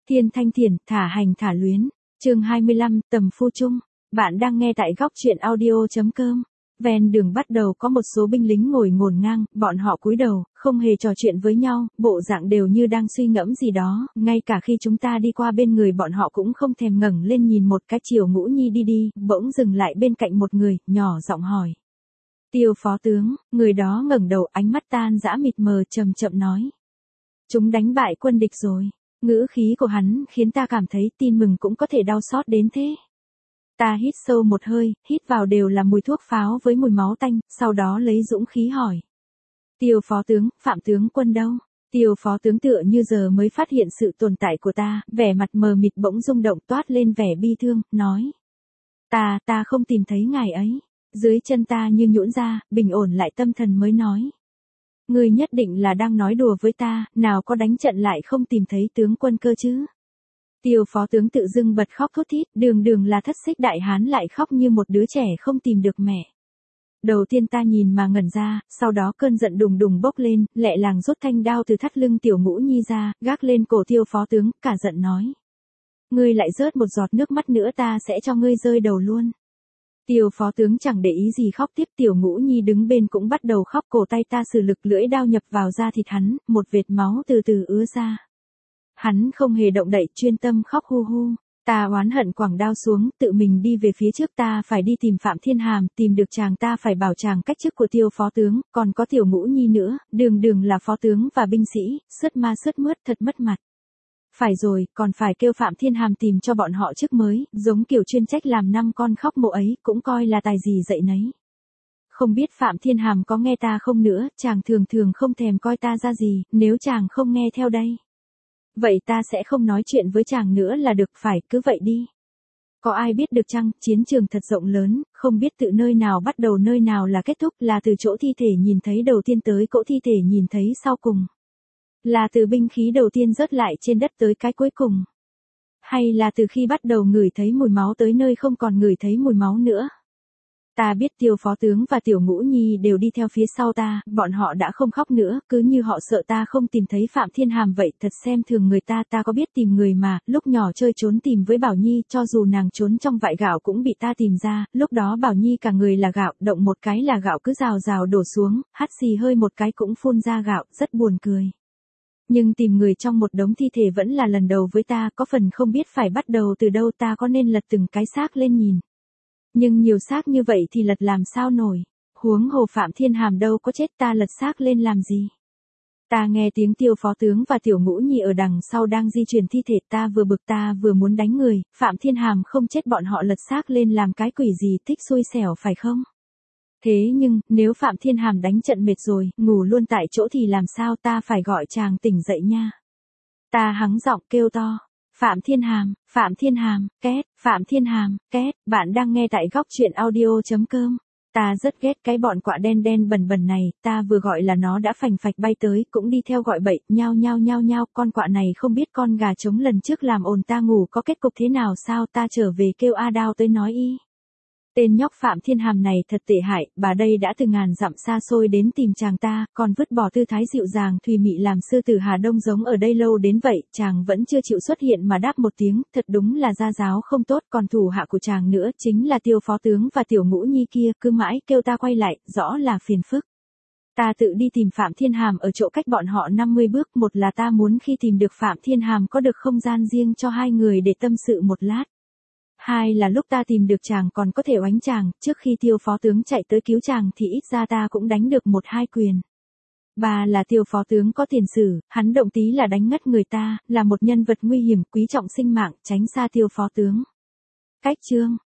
Thiên thanh thiền, thả hành thả luyến. Chương 25, tầm phu chung. Bạn đang nghe tại góc truyện audio.com. Ven đường bắt đầu có một số binh lính ngồi ngổn ngang, bọn họ cúi đầu, không hề trò chuyện với nhau, bộ dạng đều như đang suy ngẫm gì đó, ngay cả khi chúng ta đi qua bên người bọn họ cũng không thèm ngẩng lên nhìn một cái. Chiều Ngũ Nhi đi đi, bỗng dừng lại bên cạnh một người, nhỏ giọng hỏi. Tiêu phó tướng, người đó ngẩng đầu, ánh mắt tan dã mịt mờ, chậm chậm nói. Chúng đánh bại quân địch rồi. Ngữ khí của hắn khiến ta cảm thấy tin mừng cũng có thể đau xót đến thế. Ta hít sâu một hơi, hít vào đều là mùi thuốc pháo với mùi máu tanh, sau đó lấy dũng khí hỏi. Tiêu phó tướng, Phạm tướng quân đâu? Tiêu phó tướng tựa như giờ mới phát hiện sự tồn tại của ta, vẻ mặt mờ mịt bỗng rung động toát lên vẻ bi thương, nói. Ta không tìm thấy ngài ấy. Dưới chân ta như nhũn ra, bình ổn lại tâm thần mới nói. Ngươi nhất định là đang nói đùa với ta, nào có đánh trận lại không tìm thấy tướng quân cơ chứ. Tiêu phó tướng tự dưng bật khóc thút thít, đường là thất xích đại hán lại khóc như một đứa trẻ không tìm được mẹ. Đầu tiên ta nhìn mà ngẩn ra, sau đó cơn giận đùng đùng bốc lên, lẹ làng rút thanh đao từ thắt lưng Tiểu Ngũ Nhi ra, gác lên cổ tiêu phó tướng, cả giận nói. Ngươi lại rớt một giọt nước mắt nữa ta sẽ cho ngươi rơi đầu luôn. Tiêu phó tướng chẳng để ý gì khóc tiếp. Tiểu Ngũ Nhi đứng bên cũng bắt đầu khóc, cổ tay ta sử lực lưỡi đao nhập vào da thịt hắn, một vệt máu từ từ ứa ra. Hắn không hề động đậy, chuyên tâm khóc hu hu. Ta oán hận quẳng đao xuống, tự mình đi về phía trước. Ta phải đi tìm Phạm Thiên Hàm, tìm được chàng ta phải bảo chàng cách chức của Tiêu phó tướng, còn có Tiểu Ngũ Nhi nữa, đường là phó tướng và binh sĩ, sướt ma sướt mướt thật mất mặt. Phải rồi, còn phải kêu Phạm Thiên Hàm tìm cho bọn họ chức mới, giống kiểu chuyên trách làm 5 con khóc mộ ấy, cũng coi là tài gì dậy nấy. Không biết Phạm Thiên Hàm có nghe ta không nữa, chàng thường không thèm coi ta ra gì, nếu chàng không nghe theo đây. Vậy ta sẽ không nói chuyện với chàng nữa là được, phải, cứ vậy đi. Có ai biết được chăng, chiến trường thật rộng lớn, không biết từ nơi nào bắt đầu nơi nào là kết thúc, là từ chỗ thi thể nhìn thấy đầu tiên tới cỗ thi thể nhìn thấy sau cùng. Là từ binh khí đầu tiên rớt lại trên đất tới cái cuối cùng. Hay là từ khi bắt đầu ngửi thấy mùi máu tới nơi không còn ngửi thấy mùi máu nữa. Ta biết Tiêu phó tướng và Tiểu Ngũ Nhi đều đi theo phía sau ta, bọn họ đã không khóc nữa, cứ như họ sợ ta không tìm thấy Phạm Thiên Hàm vậy, thật xem thường người ta. Ta có biết tìm người mà, lúc nhỏ chơi trốn tìm với Bảo Nhi, cho dù nàng trốn trong vại gạo cũng bị ta tìm ra, lúc đó Bảo Nhi cả người là gạo, động một cái là gạo cứ rào rào đổ xuống, hắt xì hơi một cái cũng phun ra gạo, rất buồn cười. Nhưng tìm người trong một đống thi thể vẫn là lần đầu với ta, có phần không biết phải bắt đầu từ đâu. Ta có nên lật từng cái xác lên nhìn. Nhưng nhiều xác như vậy thì lật làm sao nổi. Huống hồ Phạm Thiên Hàm đâu có chết, ta lật xác lên làm gì. Ta nghe tiếng Tiêu phó tướng và Tiểu Ngũ Nhi ở đằng sau đang di chuyển thi thể, ta vừa bực ta vừa muốn đánh người. Phạm Thiên Hàm không chết bọn họ lật xác lên làm cái quỷ gì, thích xui xẻo phải không? Thế nhưng, nếu Phạm Thiên Hàm đánh trận mệt rồi, ngủ luôn tại chỗ thì làm sao, ta phải gọi chàng tỉnh dậy nha. Ta hắng giọng kêu to. Phạm Thiên Hàm, két, Phạm Thiên Hàm, két. Bạn đang nghe tại góc truyện audio.com. Ta rất ghét cái bọn quạ đen bẩn này, ta vừa gọi là nó đã phành phạch bay tới, cũng đi theo gọi bậy, nhao, con quạ này không biết con gà trống lần trước làm ồn ta ngủ có kết cục thế nào sao. Ta trở về kêu A Đao tới nói y. Tên nhóc Phạm Thiên Hàm này thật tệ hại, bà đây đã từ ngàn dặm xa xôi đến tìm chàng ta, còn vứt bỏ tư thái dịu dàng thùy mị làm sư tử Hà Đông giống ở đây lâu đến vậy, chàng vẫn chưa chịu xuất hiện mà đáp một tiếng, thật đúng là gia giáo không tốt. Còn thủ hạ của chàng nữa chính là Tiêu phó tướng và Tiểu Ngũ Nhi kia, cứ mãi kêu ta quay lại, rõ là phiền phức. Ta tự đi tìm Phạm Thiên Hàm ở chỗ cách bọn họ 50 bước, một là ta muốn khi tìm được Phạm Thiên Hàm có được không gian riêng cho hai người để tâm sự một lát. Hai là lúc ta tìm được chàng còn có thể oánh chàng, trước khi Tiêu phó tướng chạy tới cứu chàng thì ít ra ta cũng đánh được 1-2 quyền. Ba là Tiêu phó tướng có tiền sử, hắn động tí là đánh ngất người ta, là một nhân vật nguy hiểm, quý trọng sinh mạng, tránh xa Tiêu phó tướng. Cách chương.